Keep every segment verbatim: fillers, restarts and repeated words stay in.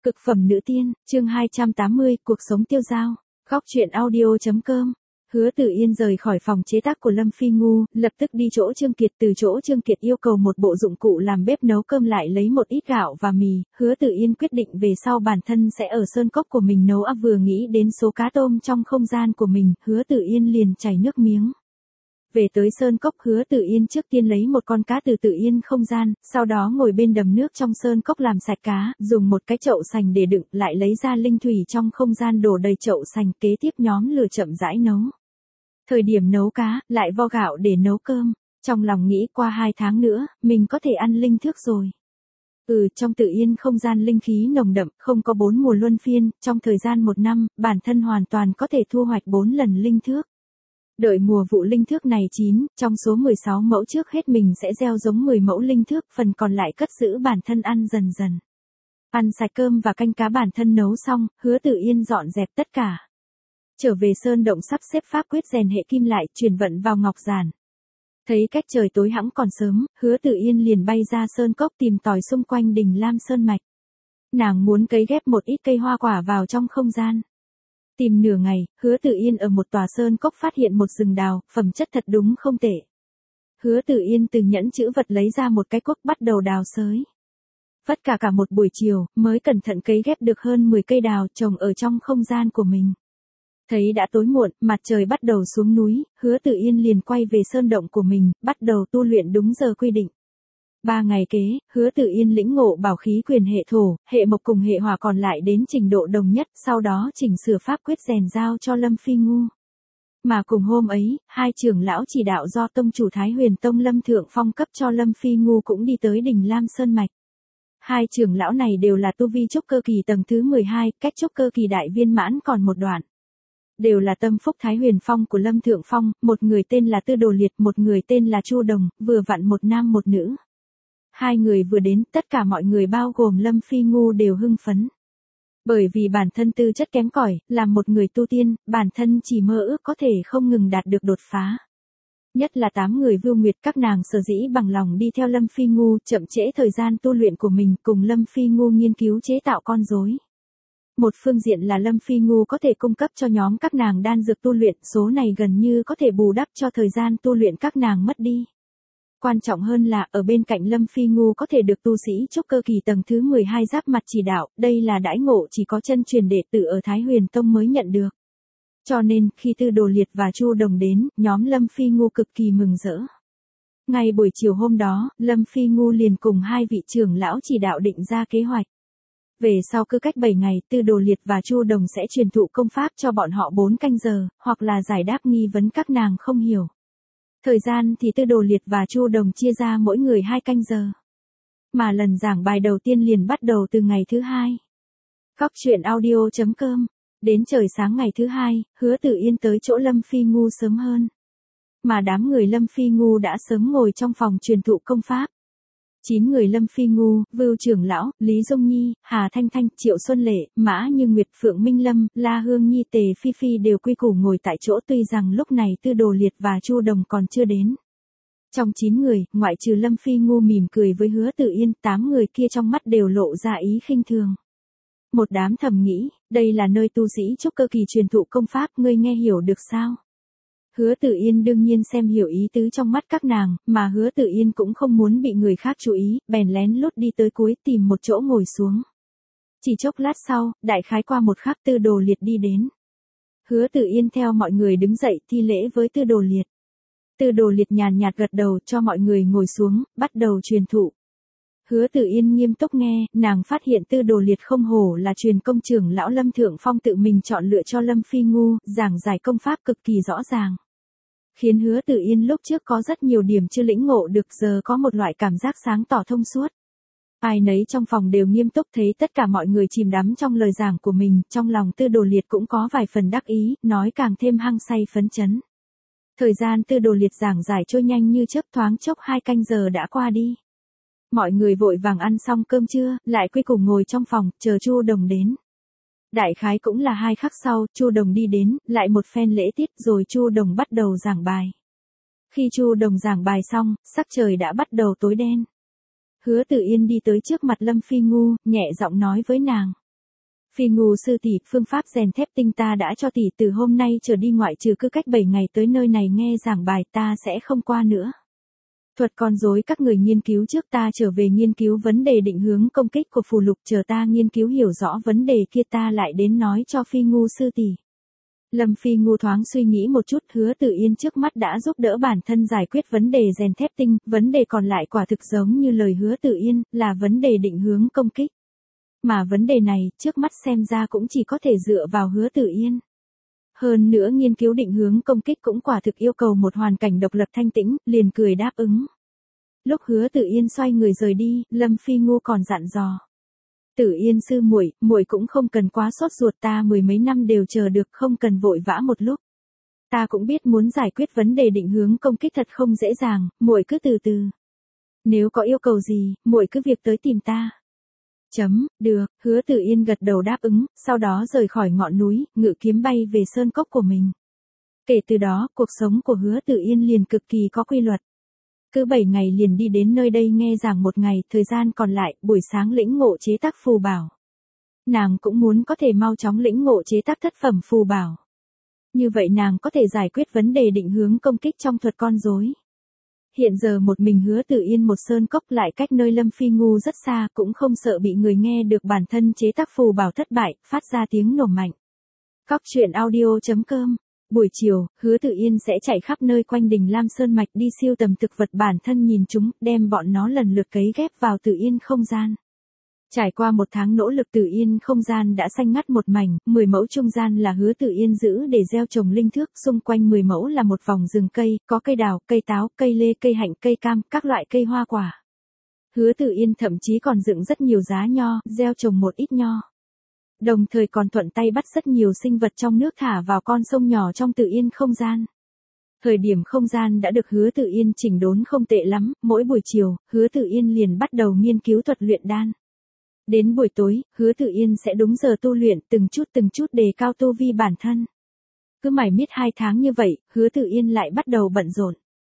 Cực phẩm nữ tiên, chương hai trăm tám mươi, cuộc sống tiêu dao. Góc truyện audio.com. Hứa Tử Yên rời khỏi phòng chế tác của Lâm Phi Ngu, lập tức đi chỗ Trương Kiệt, từ chỗ Trương Kiệt yêu cầu một bộ dụng cụ làm bếp nấu cơm, lại lấy một ít gạo và mì. Hứa Tử Yên quyết định về sau bản thân sẽ ở sơn cốc của mình nấu ăn. Vừa nghĩ đến số cá tôm trong không gian của mình, Hứa Tử Yên liền chảy nước miếng. Về tới sơn cốc, Hứa Tử Yên trước tiên lấy một con cá từ Tử Yên không gian, sau đó ngồi bên đầm nước trong sơn cốc làm sạch cá, dùng một cái chậu sành để đựng, lại lấy ra linh thủy trong không gian đổ đầy chậu sành, kế tiếp nhóm lửa chậm rãi nấu. Thời điểm nấu cá, lại vo gạo để nấu cơm, trong lòng nghĩ qua hai tháng nữa, mình có thể ăn linh thước rồi. Ừ, trong Tử Yên không gian linh khí nồng đậm, không có bốn mùa luân phiên, trong thời gian một năm, bản thân hoàn toàn có thể thu hoạch bốn lần linh thước. Đợi mùa vụ linh thước này chín, trong số mười sáu mẫu trước hết mình sẽ gieo giống mười mẫu linh thước, phần còn lại cất giữ bản thân ăn dần dần. Ăn sạch cơm và canh cá bản thân nấu xong, Hứa Tử Yên dọn dẹp tất cả. Trở về sơn động sắp xếp pháp quyết rèn hệ kim lại, chuyển vận vào ngọc giản. Thấy cách trời tối hẵng còn sớm, Hứa Tử Yên liền bay ra sơn cốc tìm tòi xung quanh đỉnh Lam Sơn Mạch. Nàng muốn cấy ghép một ít cây hoa quả vào trong không gian. Tìm nửa ngày, Hứa Tử Yên ở một tòa sơn cốc phát hiện một rừng đào, phẩm chất thật đúng không tệ. Hứa Tử Yên từ nhẫn chữ vật lấy ra một cái cuốc, bắt đầu đào xới. Vất cả cả một buổi chiều, mới cẩn thận cấy ghép được hơn mười cây đào trồng ở trong không gian của mình. Thấy đã tối muộn, mặt trời bắt đầu xuống núi, Hứa Tử Yên liền quay về sơn động của mình, bắt đầu tu luyện đúng giờ quy định. Ba ngày kế, Hứa Tử Yên lĩnh ngộ bảo khí quyền hệ thổ, hệ mộc cùng hệ hỏa còn lại đến trình độ đồng nhất, sau đó chỉnh sửa pháp quyết rèn giao cho Lâm Phi Ngu. Mà cùng hôm ấy, hai trưởng lão chỉ đạo do tông chủ Thái Huyền Tông Lâm Thượng Phong cấp cho Lâm Phi Ngu cũng đi tới đỉnh Lam Sơn Mạch. Hai trưởng lão này đều là tu vi trúc cơ kỳ tầng thứ mười hai, cách trúc cơ kỳ đại viên mãn còn một đoạn. Đều là tâm phúc Thái Huyền Phong của Lâm Thượng Phong, một người tên là Tư Đồ Liệt, một người tên là Chu Đồng, vừa vặn một nam một nữ. Hai người vừa đến, tất cả mọi người bao gồm Lâm Phi Ngu đều hưng phấn. Bởi vì bản thân tư chất kém cỏi, làm một người tu tiên, bản thân chỉ mơ ước có thể không ngừng đạt được đột phá. Nhất là tám người Vưu Nguyệt, các nàng sở dĩ bằng lòng đi theo Lâm Phi Ngu, chậm trễ thời gian tu luyện của mình, cùng Lâm Phi Ngu nghiên cứu chế tạo con rối. Một phương diện là Lâm Phi Ngu có thể cung cấp cho nhóm các nàng đan dược tu luyện, số này gần như có thể bù đắp cho thời gian tu luyện các nàng mất đi. Quan trọng hơn là, ở bên cạnh Lâm Phi Ngu có thể được tu sĩ trúc cơ kỳ tầng thứ mười hai giáp mặt chỉ đạo, đây là đãi ngộ chỉ có chân truyền đệ tử ở Thái Huyền Tông mới nhận được. Cho nên, khi Tư Đồ Liệt và Chu Đồng đến, nhóm Lâm Phi Ngu cực kỳ mừng rỡ. Ngay buổi chiều hôm đó, Lâm Phi Ngu liền cùng hai vị trưởng lão chỉ đạo định ra kế hoạch. Về sau cứ cách bảy ngày, Tư Đồ Liệt và Chu Đồng sẽ truyền thụ công pháp cho bọn họ bốn canh giờ, hoặc là giải đáp nghi vấn các nàng không hiểu. Thời gian thì Tư Đồ Liệt và Chu Đồng chia ra mỗi người hai canh giờ. Mà lần giảng bài đầu tiên liền bắt đầu từ ngày thứ hai. Góc truyện audio.com. Đến trời sáng ngày thứ hai, Hứa Tử Yên tới chỗ Lâm Phi Ngu sớm hơn. Mà đám người Lâm Phi Ngu đã sớm ngồi trong phòng truyền thụ công pháp. Chín người Lâm Phi Ngu, Vưu Trưởng Lão, Lý Dung Nhi, Hà Thanh Thanh, Triệu Xuân Lệ, Mã Như Nguyệt, Phượng Minh Lâm, La Hương Nhi, Tề Phi Phi đều quy củ ngồi tại chỗ, tuy rằng lúc này Tư Đồ Liệt và Chu Đồng còn chưa đến. Trong chín người, ngoại trừ Lâm Phi Ngu mỉm cười với Hứa Tử Yên, tám người kia trong mắt đều lộ ra ý khinh thường. Một đám thầm nghĩ, đây là nơi tu sĩ trúc cơ kỳ truyền thụ công pháp, ngươi nghe hiểu được sao? Hứa Tử Yên đương nhiên xem hiểu ý tứ trong mắt các nàng, mà Hứa Tử Yên cũng không muốn bị người khác chú ý, bèn lén lút đi tới cuối tìm một chỗ ngồi xuống. Chỉ chốc lát sau, đại khái qua một khắc Tư Đồ Liệt đi đến. Hứa Tử Yên theo mọi người đứng dậy thi lễ với Tư Đồ Liệt. Tư Đồ Liệt nhàn nhạt gật đầu cho mọi người ngồi xuống, bắt đầu truyền thụ. Hứa Tử Yên nghiêm túc nghe, nàng phát hiện Tư Đồ Liệt không hổ là truyền công trưởng lão Lâm Thượng Phong tự mình chọn lựa cho Lâm Phi Ngu, giảng giải công pháp cực kỳ rõ ràng. Khiến Hứa Tử Yên lúc trước có rất nhiều điểm chưa lĩnh ngộ được, giờ có một loại cảm giác sáng tỏ thông suốt. Ai nấy trong phòng đều nghiêm túc, thấy tất cả mọi người chìm đắm trong lời giảng của mình, trong lòng Tư Đồ Liệt cũng có vài phần đắc ý, nói càng thêm hăng say phấn chấn. Thời gian Tư Đồ Liệt giảng giải trôi nhanh như chớp, thoáng chốc hai canh giờ đã qua đi. Mọi người vội vàng ăn xong cơm trưa, lại quy củ ngồi trong phòng, chờ Chu Đồng đến. Đại khái cũng là hai khắc sau, Chu Đồng đi đến, lại một phen lễ tiết rồi Chu Đồng bắt đầu giảng bài. Khi Chu Đồng giảng bài xong, sắc trời đã bắt đầu tối đen. Hứa Tử Yên đi tới trước mặt Lâm Phi Ngu, nhẹ giọng nói với nàng. Phi Ngu sư tỷ, phương pháp rèn thép tinh ta đã cho tỷ, từ hôm nay trở đi ngoại trừ cứ cách bảy ngày tới nơi này nghe giảng bài ta sẽ không qua nữa. Thuật con rối các người nghiên cứu trước, ta trở về nghiên cứu vấn đề định hướng công kích của phù lục, chờ ta nghiên cứu hiểu rõ vấn đề kia ta lại đến nói cho Phi Ngu sư tỷ. Lâm Phi Ngu thoáng suy nghĩ một chút, Hứa Tử Yên trước mắt đã giúp đỡ bản thân giải quyết vấn đề rèn thép tinh, vấn đề còn lại quả thực giống như lời Hứa Tử Yên, là vấn đề định hướng công kích. Mà vấn đề này, trước mắt xem ra cũng chỉ có thể dựa vào Hứa Tử Yên. Hơn nữa nghiên cứu định hướng công kích cũng quả thực yêu cầu một hoàn cảnh độc lập thanh tĩnh, liền cười đáp ứng. Lúc Hứa Tử Yên xoay người rời đi, Lâm Phi Ngu còn dặn dò. Tử Yên sư muội, muội cũng không cần quá sốt ruột, ta mười mấy năm đều chờ được, không cần vội vã một lúc. Ta cũng biết muốn giải quyết vấn đề định hướng công kích thật không dễ dàng, muội cứ từ từ. Nếu có yêu cầu gì, muội cứ việc tới tìm ta. Chấm, được, Hứa Tử Yên gật đầu đáp ứng, sau đó rời khỏi ngọn núi, ngự kiếm bay về sơn cốc của mình. Kể từ đó, cuộc sống của Hứa Tử Yên liền cực kỳ có quy luật. Cứ bảy ngày liền đi đến nơi đây nghe giảng một ngày, thời gian còn lại, buổi sáng lĩnh ngộ chế tác phù bảo. Nàng cũng muốn có thể mau chóng lĩnh ngộ chế tác thất phẩm phù bảo. Như vậy nàng có thể giải quyết vấn đề định hướng công kích trong thuật con rối. Hiện giờ một mình Hứa Tử Yên một sơn cốc lại cách nơi Lâm Phi Ngu rất xa, cũng không sợ bị người nghe được bản thân chế tác phù bảo thất bại, phát ra tiếng nổ mạnh. Cóc truyện audio chấm com. Buổi chiều, Hứa Tử Yên sẽ chạy khắp nơi quanh đỉnh Lam Sơn Mạch đi siêu tầm thực vật bản thân nhìn chúng, đem bọn nó lần lượt cấy ghép vào Tử Yên không gian. Trải qua một tháng nỗ lực, Tử Yên không gian đã xanh ngắt một mảnh, mười mẫu trung gian là Hứa Tử Yên giữ để gieo trồng linh thước, xung quanh mười mẫu là một vòng rừng cây, có cây đào, cây táo, cây lê, cây hạnh, cây cam, các loại cây hoa quả. Hứa Tử Yên thậm chí còn dựng rất nhiều giá nho, gieo trồng một ít nho. Đồng thời còn thuận tay bắt rất nhiều sinh vật trong nước thả vào con sông nhỏ trong Tử Yên không gian. Thời điểm không gian đã được Hứa Tử Yên chỉnh đốn không tệ lắm, mỗi buổi chiều, Hứa Tử Yên liền bắt đầu nghiên cứu thuật luyện đan. Đến buổi tối, Hứa Tử Yên sẽ đúng giờ tu luyện, từng chút từng chút đề cao tu vi bản thân. Cứ mải miết hai tháng như vậy, Hứa Tử Yên lại bắt đầu bận rộn.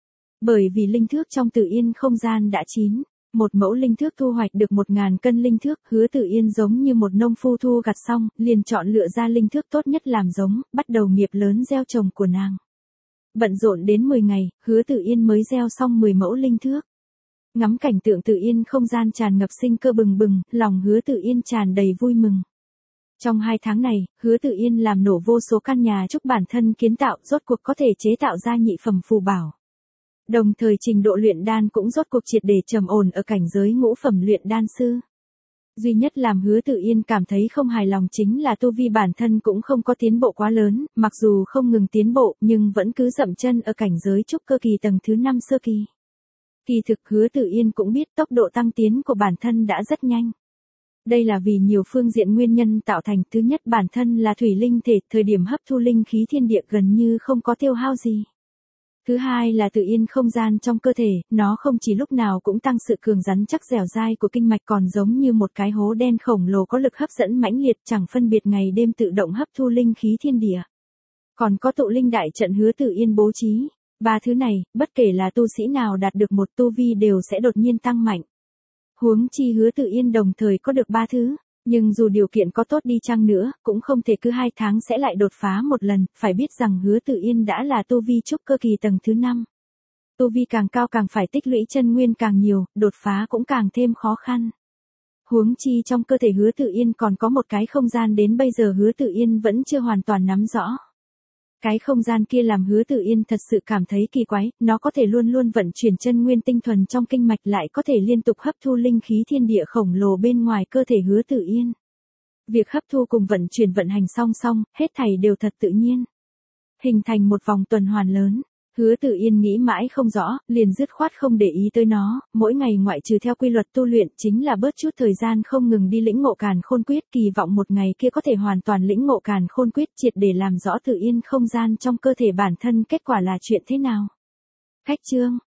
Bởi vì linh thước trong Tử Yên không gian đã chín. Một mẫu linh thước thu hoạch được một ngàn cân linh thước, Hứa Tử Yên giống như một nông phu thu gặt xong, liền chọn lựa ra linh thước tốt nhất làm giống, bắt đầu nghiệp lớn gieo trồng của nàng. Bận rộn đến mười ngày, Hứa Tử Yên mới gieo xong mười mẫu linh thước. Ngắm cảnh tượng Tử Yên không gian tràn ngập sinh cơ bừng bừng, lòng Hứa Tử Yên tràn đầy vui mừng. Trong hai tháng này, Hứa Tử Yên làm nổ vô số căn nhà chúc bản thân kiến tạo, rốt cuộc có thể chế tạo ra nhị phẩm phù bảo. Đồng thời trình độ luyện đan cũng rốt cuộc triệt để trầm ổn ở cảnh giới ngũ phẩm luyện đan sư. Duy nhất làm Hứa Tử Yên cảm thấy không hài lòng chính là tu vi bản thân cũng không có tiến bộ quá lớn, mặc dù không ngừng tiến bộ nhưng vẫn cứ dậm chân ở cảnh giới trúc cơ kỳ tầng thứ năm sơ kỳ. Kỳ thực Hứa Tử Yên cũng biết tốc độ tăng tiến của bản thân đã rất nhanh. Đây là vì nhiều phương diện nguyên nhân tạo thành. Thứ nhất, bản thân là thủy linh thể, thời điểm hấp thu linh khí thiên địa gần như không có tiêu hao gì. Thứ hai là Tử Yên không gian trong cơ thể, nó không chỉ lúc nào cũng tăng sự cường rắn chắc dẻo dai của kinh mạch, còn giống như một cái hố đen khổng lồ có lực hấp dẫn mãnh liệt, chẳng phân biệt ngày đêm tự động hấp thu linh khí thiên địa. Còn có tụ linh đại trận Hứa Tử Yên bố trí. Ba thứ này, bất kể là tu sĩ nào đạt được một tu vi đều sẽ đột nhiên tăng mạnh. Huống chi Hứa Tử Yên đồng thời có được ba thứ. Nhưng dù điều kiện có tốt đi chăng nữa, cũng không thể cứ hai tháng sẽ lại đột phá một lần, phải biết rằng Hứa Tử Yên đã là tu vi trúc cơ kỳ tầng thứ năm. Tu vi càng cao càng phải tích lũy chân nguyên càng nhiều, đột phá cũng càng thêm khó khăn. Huống chi trong cơ thể Hứa Tử Yên còn có một cái không gian đến bây giờ Hứa Tử Yên vẫn chưa hoàn toàn nắm rõ. Cái không gian kia làm Hứa Tử Yên thật sự cảm thấy kỳ quái, nó có thể luôn luôn vận chuyển chân nguyên tinh thuần trong kinh mạch, lại có thể liên tục hấp thu linh khí thiên địa khổng lồ bên ngoài cơ thể Hứa Tử Yên. Việc hấp thu cùng vận chuyển vận hành song song, hết thảy đều thật tự nhiên. Hình thành một vòng tuần hoàn lớn. Hứa Tử Yên nghĩ mãi không rõ, liền dứt khoát không để ý tới nó, mỗi ngày ngoại trừ theo quy luật tu luyện chính là bớt chút thời gian không ngừng đi lĩnh ngộ Càn Khôn Quyết, kỳ vọng một ngày kia có thể hoàn toàn lĩnh ngộ Càn Khôn Quyết, triệt để làm rõ Tử Yên không gian trong cơ thể bản thân, kết quả là chuyện thế nào. Khách chương